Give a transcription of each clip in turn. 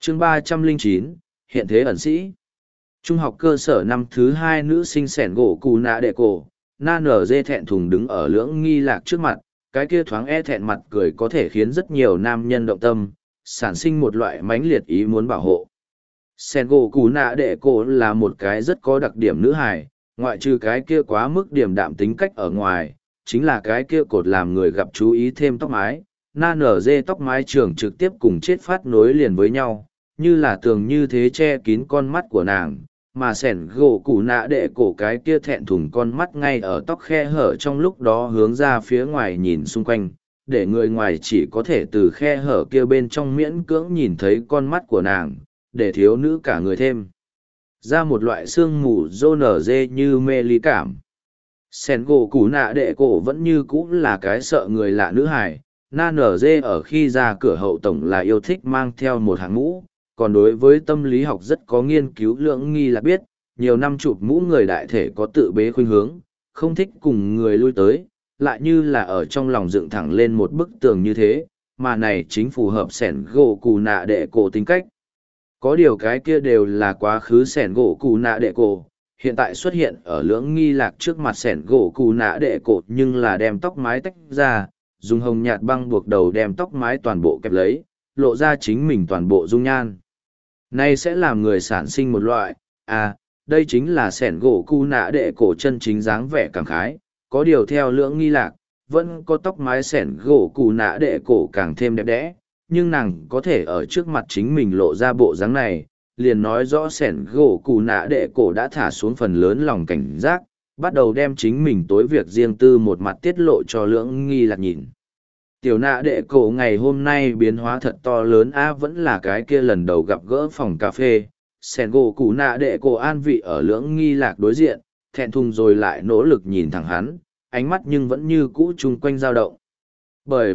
chương 309, hiện thế ẩn sĩ. Trung học cơ sở năm thứ 2 nữ sinh sẻn gỗ cù nạ đệ cổ, na nở dê thẹn thùng đứng ở lưỡng nghi lạc trước mặt, cái kia thoáng e thẹn mặt cười có thể khiến rất nhiều nam nhân động tâm, sản sinh một loại mãnh liệt ý muốn bảo hộ. Sẻn gỗ cù nạ đệ cổ là một cái rất có đặc điểm nữ hài, ngoại trừ cái kia quá mức điểm đạm tính cách ở ngoài, chính là cái kia cột làm người gặp chú ý thêm tóc mái. Na nở dê tóc mái trường trực tiếp cùng chết phát nối liền với nhau, như là tường như thế che kín con mắt của nàng, mà sẻn gỗ củ nạ đệ cổ cái kia thẹn thùng con mắt ngay ở tóc khe hở trong lúc đó hướng ra phía ngoài nhìn xung quanh, để người ngoài chỉ có thể từ khe hở kia bên trong miễn cưỡng nhìn thấy con mắt của nàng, để thiếu nữ cả người thêm ra một loại sương mù rô nở dê như mê ly cảm. Sẻn gỗ củ nạ đệ cổ vẫn như cũ là cái sợ người lạ nữ hài. Na nở dê ở khi ra cửa hậu tổng là yêu thích mang theo một hàng mũ, còn đối với tâm lý học rất có nghiên cứu lưỡng nghi là biết, nhiều năm chụp mũ người đại thể có tự bế khuynh hướng, không thích cùng người lui tới, lại như là ở trong lòng dựng thẳng lên một bức tường như thế, mà này chính phù hợp sẻn gỗ cù nạ đệ cổ tính cách. Có điều cái kia đều là quá khứ sẻn gỗ cù nạ đệ cổ, hiện tại xuất hiện ở lưỡng nghi lạc trước mặt sẻn gỗ cù nạ đệ cổ nhưng là đem tóc mái tách ra, dùng hồng nhạt băng buộc đầu đem tóc mái toàn bộ kẹp lấy, lộ ra chính mình toàn bộ dung nhan. Này sẽ làm người sản sinh một loại, đây chính là sẻn gỗ cu nạ đệ cổ chân chính dáng vẻ cảm khái, có điều theo lưỡng nghi lạc, vẫn có tóc mái sẻn gỗ cu nạ đệ cổ càng thêm đẹp đẽ, nhưng nàng có thể ở trước mặt chính mình lộ ra bộ dáng này, liền nói rõ sẻn gỗ cu nạ đệ cổ đã thả xuống phần lớn lòng cảnh giác, bắt đầu đem chính mình tối việc riêng tư một mặt tiết lộ cho lưỡng nghi lạc nhìn. Tiểu nạ đệ cổ ngày hôm nay biến hóa thật to lớn vẫn là cái kia lần đầu gặp gỡ phòng cà phê, sẻn gỗ củ nạ đệ cổ an vị ở lưỡng nghi lạc đối diện, thẹn thùng rồi lại nỗ lực nhìn thẳng hắn, ánh mắt nhưng vẫn như cũ chung quanh dao động. Bởi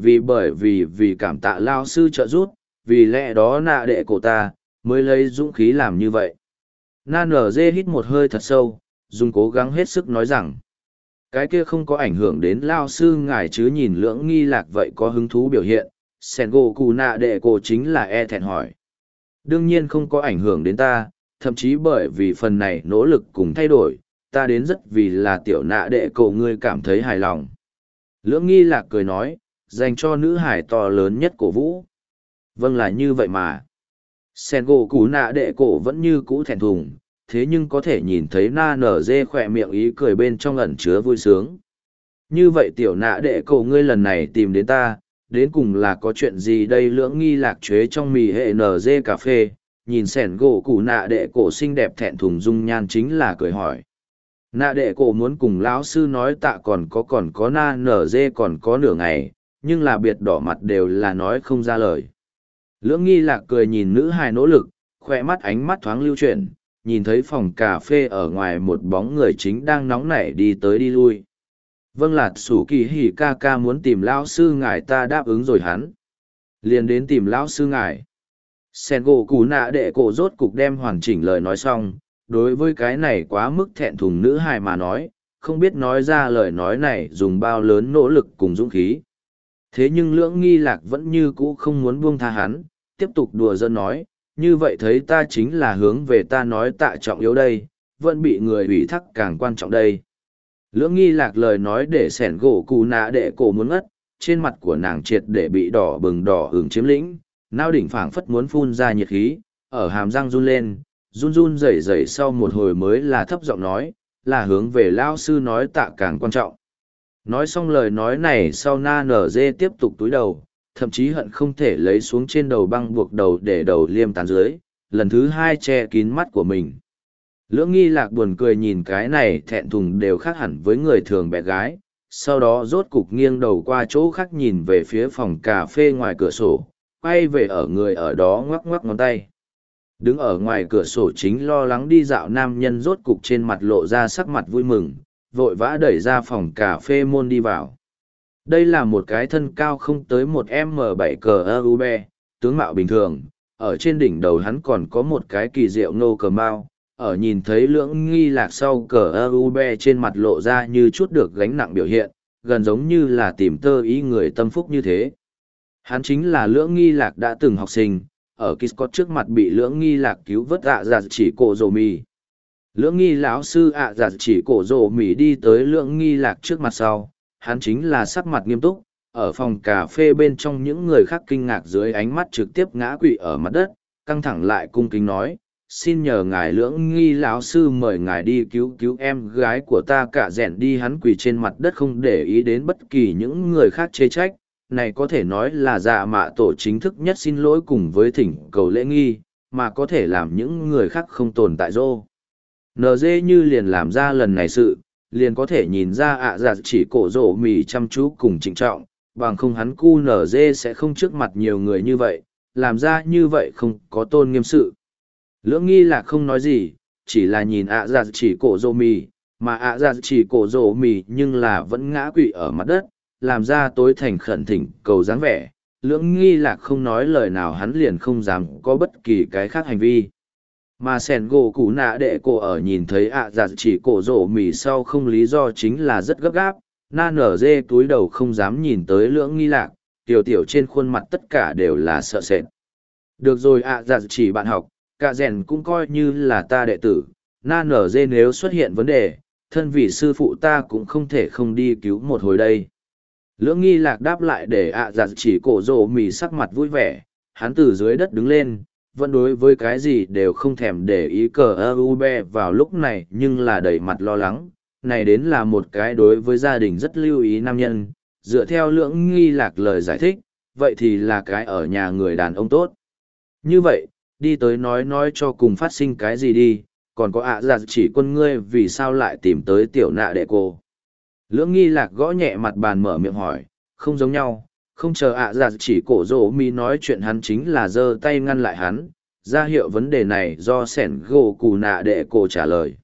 vì cảm tạ lao sư trợ giúp, vì lẽ đó nạ đệ cổ ta, mới lấy dũng khí làm như vậy. Na nở dê hít một hơi thật sâu, dùng cố gắng hết sức nói rằng, cái kia không có ảnh hưởng đến lao sư ngài chứ nhìn lưỡng nghi lạc vậy có hứng thú biểu hiện, sẻn gỗ cù nạ đệ cổ chính là e thẹn hỏi. Đương nhiên không có ảnh hưởng đến ta, thậm chí bởi vì phần này nỗ lực cùng thay đổi, ta đến rất vì là tiểu nạ đệ cổ ngươi cảm thấy hài lòng. Lưỡng nghi lạc cười nói, dành cho nữ hải to lớn nhất cổ vũ. Vâng là như vậy mà. Sẻn gỗ cù nạ đệ cổ vẫn như cũ thẹn thùng, thế nhưng có thể nhìn thấy na nở dê khỏe miệng ý cười bên trong ẩn chứa vui sướng. Như vậy tiểu nạ đệ cổ ngươi lần này tìm đến ta, đến cùng là có chuyện gì đây lưỡng nghi lạc chế trong mì hệ nở dê cà phê, nhìn sẻn gỗ củ nạ đệ cổ xinh đẹp thẹn thùng dung nhan chính là cười hỏi. Nạ đệ cổ muốn cùng lão sư nói tạ còn có na nở dê còn có nửa ngày, nhưng là biệt đỏ mặt đều là nói không ra lời. Lưỡng nghi lạc cười nhìn nữ hài nỗ lực, khoe mắt ánh mắt thoáng lưu chuyển, nhìn thấy phòng cà phê ở ngoài một bóng người chính đang nóng nảy đi tới đi lui. Vâng là sủ kỳ hỉ ca ca muốn tìm lão sư ngài ta đáp ứng rồi hắn. Liền đến tìm lão sư ngài. Sen gỗ cú nạ đệ cổ rốt cục đem hoàn chỉnh lời nói xong, đối với cái này quá mức thẹn thùng nữ hài mà nói, không biết nói ra lời nói này dùng bao lớn nỗ lực cùng dũng khí. Thế nhưng lưỡng nghi lạc vẫn như cũ không muốn buông tha hắn, tiếp tục đùa giỡn nói, như vậy thấy ta chính là hướng về ta nói tạ trọng yếu đây, vẫn bị người ủy thác càng quan trọng đây. Lưỡng nghi lạc lời nói để sẻn gỗ cù nạ đệ cổ muốn ngất, trên mặt của nàng triệt để bị đỏ bừng đỏ hưởng chiếm lĩnh, nao đỉnh phảng phất muốn phun ra nhiệt khí, ở hàm răng run lên, run rẩy rẩy sau một hồi mới là thấp giọng nói, là hướng về lao sư nói tạ càng quan trọng. Nói xong lời nói này sau na nở dê tiếp tục túi đầu, thậm chí hận không thể lấy xuống trên đầu băng buộc đầu để đầu liêm tán dưới, lần thứ hai che kín mắt của mình. Lưỡng nghi lạc buồn cười nhìn cái này thẹn thùng đều khác hẳn với người thường bé gái, sau đó rốt cục nghiêng đầu qua chỗ khác nhìn về phía phòng cà phê ngoài cửa sổ, quay về ở người ở đó ngoắc ngoắc ngón tay. Đứng ở ngoài cửa sổ chính lo lắng đi dạo nam nhân rốt cục trên mặt lộ ra sắc mặt vui mừng, vội vã đẩy ra phòng cà phê môn đi vào. Đây là một cái thân cao không tới một m 7 cờ ơ tướng mạo bình thường, ở trên đỉnh đầu hắn còn có một cái kỳ diệu nô cờ mao, ở nhìn thấy lưỡng nghi lạc sau cờ ơ trên mặt lộ ra như chút được gánh nặng biểu hiện, gần giống như là tìm tơ ý người tâm phúc như thế. Hắn chính là lưỡng nghi lạc đã từng học sinh, ở Kiscott trước mặt bị lưỡng nghi lạc cứu vớt ạ giặt chỉ cổ rồ mì. Lưỡng nghi lão sư ạ giặt chỉ cổ rồ mì đi tới lưỡng nghi lạc trước mặt sau, hắn chính là sắc mặt nghiêm túc, ở phòng cà phê bên trong những người khác kinh ngạc dưới ánh mắt trực tiếp ngã quỵ ở mặt đất, căng thẳng lại cung kính nói, xin nhờ ngài lưỡng nghi lão sư mời ngài đi cứu cứu em gái của ta cả rèn đi. Hắn quỳ trên mặt đất không để ý đến bất kỳ những người khác chê trách, này có thể nói là dạ mạ tổ chính thức nhất xin lỗi cùng với thỉnh cầu lễ nghi, mà có thể làm những người khác không tồn tại rô. NG như liền làm ra lần này sự, liền có thể nhìn ra ạ giặt chỉ cổ rổ mì chăm chú cùng trịnh trọng, bằng không hắn cu NG sẽ không trước mặt nhiều người như vậy, làm ra như vậy không có tôn nghiêm sự. Lưỡng nghi là không nói gì, chỉ là nhìn ạ giặt chỉ cổ rổ mì, mà ạ giặt chỉ cổ rổ mì nhưng là vẫn ngã quỵ ở mặt đất, làm ra tối thành khẩn thỉnh cầu dáng vẻ. Lưỡng nghi lạc không nói lời nào, hắn liền không dám có bất kỳ cái khác hành vi. Mà sẻn gỗ cú nạ đệ cổ ở nhìn thấy ạ giặt chỉ cổ rổ mì sau không lý do chính là rất gấp gáp, na nở dê túi đầu không dám nhìn tới lưỡng nghi lạc, tiểu tiểu trên khuôn mặt tất cả đều là sợ sệt. Được rồi ạ giặt chỉ bạn học, cả rèn cũng coi như là ta đệ tử, na nở dê nếu xuất hiện vấn đề, thân vị sư phụ ta cũng không thể không đi cứu một hồi đây. Lưỡng nghi lạc đáp lại để ạ giặt chỉ cổ rổ mì sắc mặt vui vẻ, hắn từ dưới đất đứng lên, vẫn đối với cái gì đều không thèm để ý cờ ơ vào lúc này nhưng là đầy mặt lo lắng. Này đến là một cái đối với gia đình rất lưu ý nam nhân, dựa theo lưỡng nghi lạc lời giải thích, vậy thì là cái ở nhà người đàn ông tốt. Như vậy, đi tới nói cho cùng phát sinh cái gì đi, còn có ạ giặt chỉ quân ngươi vì sao lại tìm tới tiểu nạ đệ cô. Lưỡng nghi lạc gõ nhẹ mặt bàn mở miệng hỏi, không giống nhau, không chờ ạ giặt chỉ cổ rỗ mi nói chuyện, hắn chính là giơ tay ngăn lại hắn, ra hiệu vấn đề này do sẻn gỗ cù nạ đệ cổ trả lời.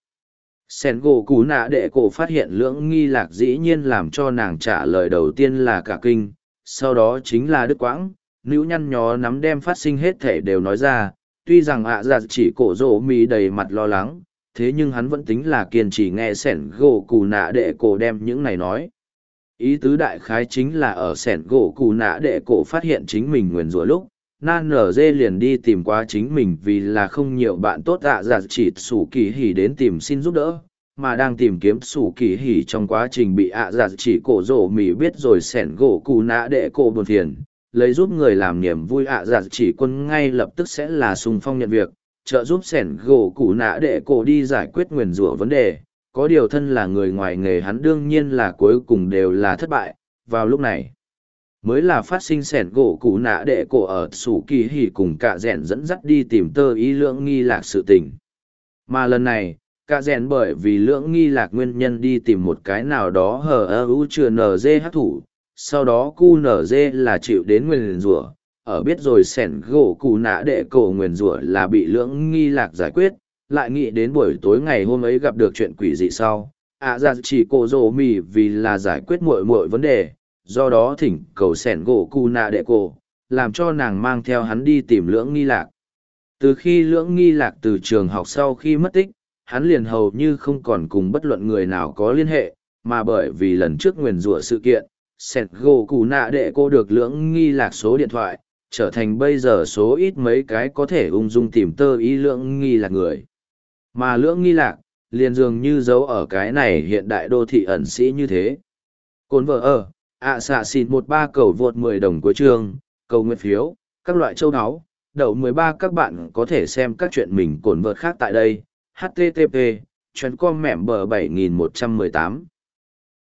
Sẻn gỗ cù nạ đệ cổ phát hiện lưỡng nghi lạc dĩ nhiên làm cho nàng trả lời đầu tiên là cả kinh, sau đó chính là đứt quãng, nữ nhăn nhó nắm đem phát sinh hết thể đều nói ra, tuy rằng ạ giặt chỉ cổ rỗ mi đầy mặt lo lắng, thế nhưng hắn vẫn tính là kiên trì nghe sẻn gỗ cù nạ đệ cổ đem những này nói. Ý tứ đại khái chính là ở sẻn gỗ cù nạ đệ cổ phát hiện chính mình nguyền rủa lúc, nan nở dê liền đi tìm qua chính mình vì là không nhiều bạn tốt ạ giặt chỉ sủ kỳ hỉ đến tìm xin giúp đỡ, mà đang tìm kiếm sủ kỳ hỉ trong quá trình bị ạ giặt chỉ cổ rổ mì biết rồi sẻn gỗ cù nạ đệ cổ buồn phiền, lấy giúp người làm niềm vui ạ giặt chỉ quân ngay lập tức sẽ là sung phong nhận việc, trợ giúp sẻn gỗ cù nạ đệ cổ đi giải quyết nguyền rủa vấn đề. Có điều thân là người ngoài nghề hắn đương nhiên là cuối cùng đều là thất bại, vào lúc này mới là phát sinh sẻn gỗ cũ nạ đệ cổ ở sủ kỳ hỉ cùng cả rèn dẫn dắt đi tìm tơ ý lưỡng nghi lạc sự tình. Mà lần này, cả rèn bởi vì lưỡng nghi lạc nguyên nhân đi tìm một cái nào đó hờ ơ u chưa nở dê hát thủ, sau đó cu nở dê là chịu đến nguyền rủa, ở biết rồi sẻn gỗ cũ nạ đệ cổ nguyền rủa là bị lưỡng nghi lạc giải quyết, lại nghĩ đến buổi tối ngày hôm ấy gặp được chuyện quỷ dị sau, ạ ra chỉ cổ rồ mì vì là giải quyết muội vấn đề, do đó thỉnh cầu sẻn gỗ cu nạ đệ cổ, làm cho nàng mang theo hắn đi tìm lưỡng nghi lạc. Từ khi lưỡng nghi lạc từ trường học sau khi mất tích, hắn liền hầu như không còn cùng bất luận người nào có liên hệ, mà bởi vì lần trước nguyền rủa sự kiện, sẻn gỗ cu nạ đệ cổ được lưỡng nghi lạc số điện thoại, trở thành bây giờ số ít mấy cái có thể ung dung tìm tơ ý lưỡng nghi lạc người. Mà lưỡng nghi lạc, liền dường như giấu ở cái này hiện đại đô thị ẩn sĩ như thế. Cồn vợ ở, xạ xịn 13 cầu vượt 10 đồng cuối chương, cầu nguyện phiếu, các loại châu áo, đậu 13 các bạn có thể xem các chuyện mình cồn vợt khác tại đây. HTTP, chuyến com mẻm bờ 7118.